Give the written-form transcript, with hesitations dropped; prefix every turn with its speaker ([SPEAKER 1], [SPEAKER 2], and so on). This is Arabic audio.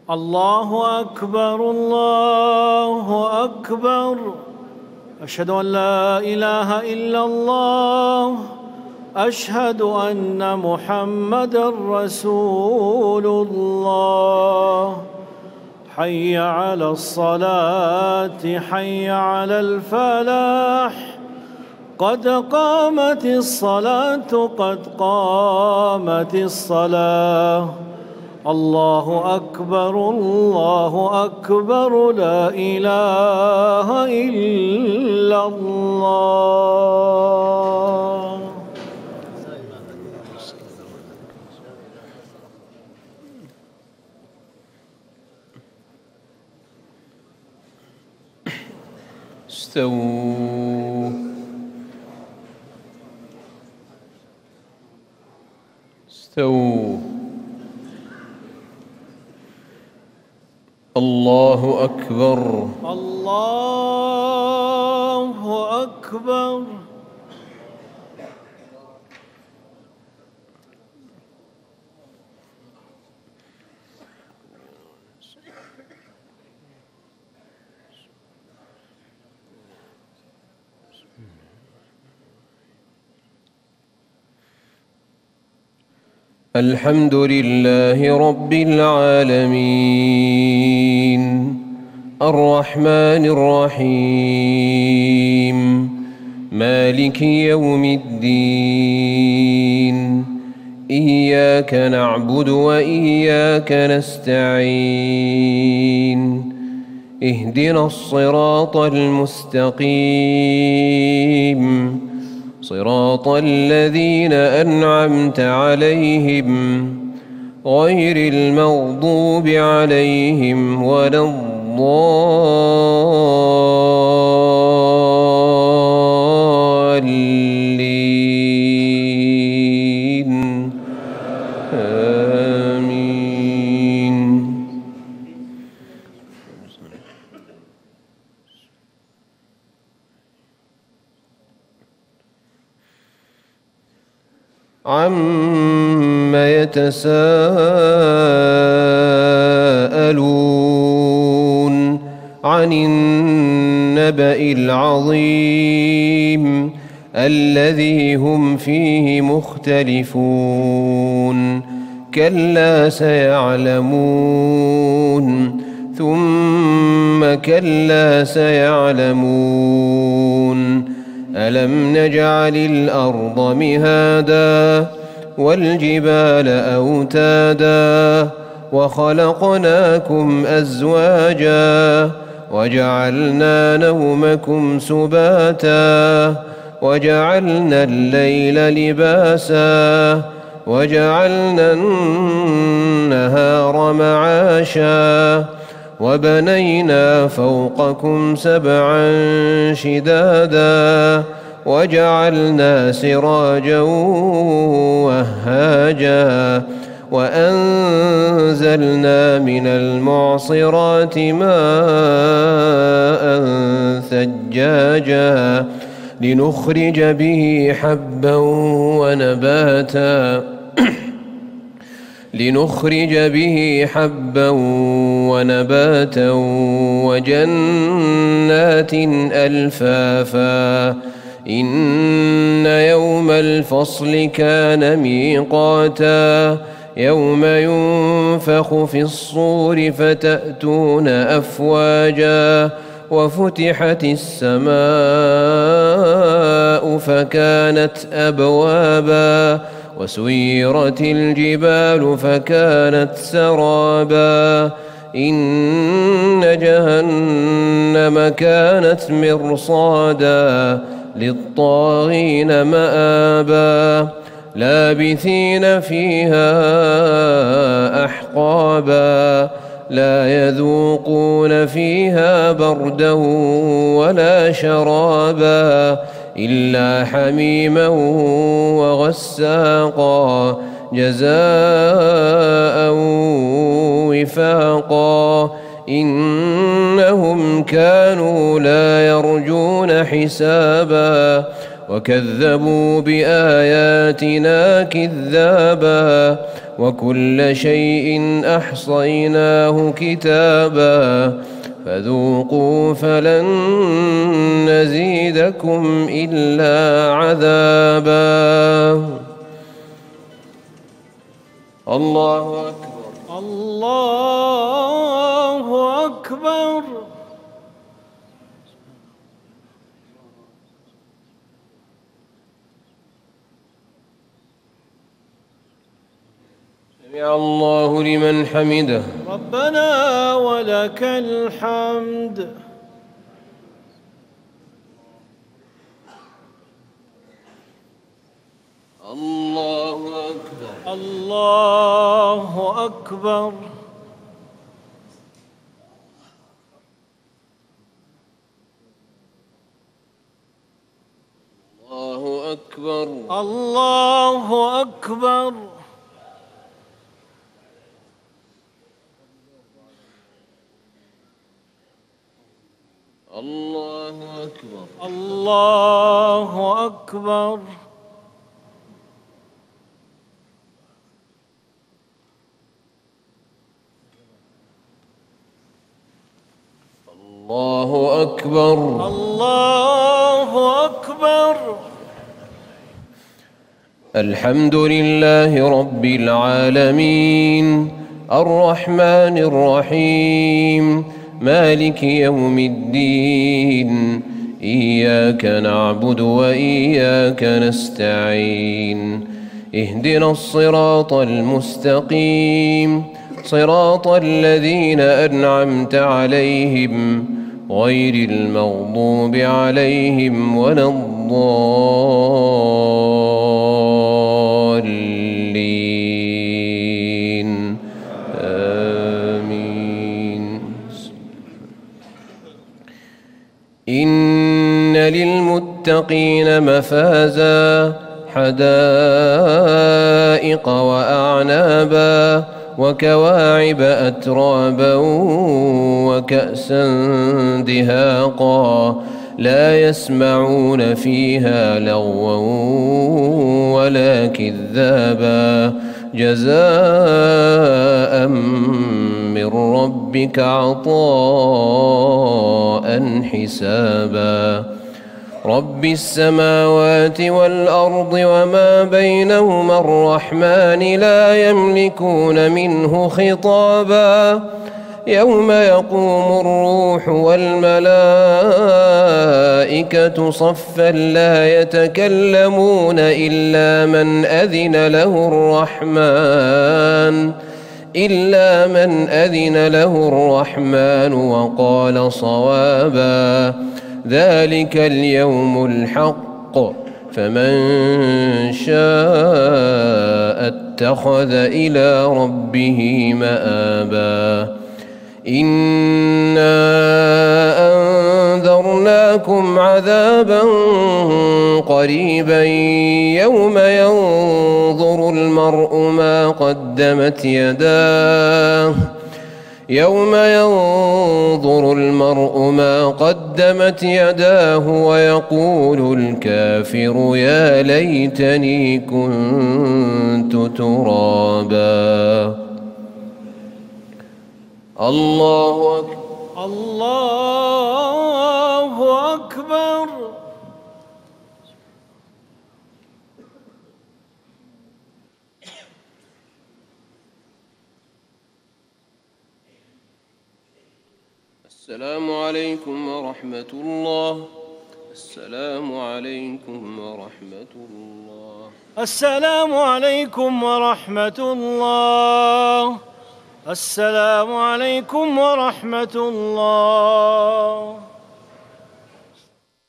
[SPEAKER 1] الله أكبر الله أكبر. أشهد أن لا إله إلا الله. أشهد أن محمدًا رسول الله. حي على الصلاة حي على الفلاح. قد قامت الصلاة قد قامت الصلاة. الله أكبر الله أكبر. لا إله إلا الله.
[SPEAKER 2] استووا استووا. الله أكبر
[SPEAKER 1] الله أكبر.
[SPEAKER 2] الحمد لله رب العالمين الرحمن الرحيم مالك يوم الدين. إياك نعبد وإياك نستعين. اهدنا الصراط المستقيم صراط الذين أنعمت عليهم غير المغضوب عليهم ولا الضالين. آمين. عَمَّ يتساءلون عن النبأ العظيم الذي هم فيه مختلفون. كلا سيعلمون ثم كلا سيعلمون. ألم نجعل الأرض مهادا والجبال أوتادا وخلقناكم أزواجا وجعلنا نومكم سباتا وجعلنا الليل لباسا وجعلنا النهار معاشا وبنينا فوقكم سبعا شدادا وجعلنا سراجا وهاجا وأنزلنا من المعصرات ماء ثجاجا لنخرج به حبا ونباتا وجنات ألفافا. إن يوم الفصل كان ميقاتا. يوم ينفخ في الصور فتأتون أفواجا وفتحت السماء فكانت أبوابا وسيرت الجبال فكانت سرابا. إن جهنم كانت مرصادا للطاغين مآبا. لابثين فيها أحقابا. لا يذوقون فيها بردا ولا شرابا إلا حميما وغساقا جزاء وفاقا. إنهم كانوا لا يرجون حسابا وكذبوا بآياتنا كذابا وكل شيء أحصيناه كتابا فذوقوا فلن نزيدكم إلا عذابا. الله أكبر.
[SPEAKER 1] الله أكبر.
[SPEAKER 2] سمع الله لمن حمده.
[SPEAKER 1] ربنا ولك الحمد.
[SPEAKER 2] الله أكبر.
[SPEAKER 1] الله أكبر.
[SPEAKER 2] الله أكبر.
[SPEAKER 1] الله أكبر.
[SPEAKER 2] الله أكبر.
[SPEAKER 1] الله أكبر.
[SPEAKER 2] الله أكبر.
[SPEAKER 1] الله أكبر.
[SPEAKER 2] الحمد لله رب العالمين الرحمن الرحيم مالك يوم الدين إياك نعبد وإياك نستعين اهدنا الصراط المستقيم صراط الذين أنعمت عليهم غير المغضوب عليهم ولا الضالين آمين. إن للمتقين مفازا حدائق وأعنابا وكواعب أترابا وكأسا دهاقا لا يسمعون فيها لغوا ولا كذابا جزاء من ربك عطاء حسابا. رب السماوات والأرض وما بينهما الرحمن لا يملكون منه خطابا يوم يقوم الروح والملائكة صفا لا يتكلمون إلا من أذن له الرحمن وقال صوابا. ذلك اليوم الحق فمن شاء اتخذ إلى ربه مآبا. إنا أنذرناكم عذابا قريبا يوم ينظر المرء ما قدمت يداه ويقول الكافر يا ليتني كنت ترابا. الله أكبر.
[SPEAKER 1] الله أكبر.
[SPEAKER 2] السلام عليكم ورحمة الله. السلام عليكم ورحمة الله.
[SPEAKER 1] السلام عليكم ورحمة الله. السلام عليكم ورحمة الله.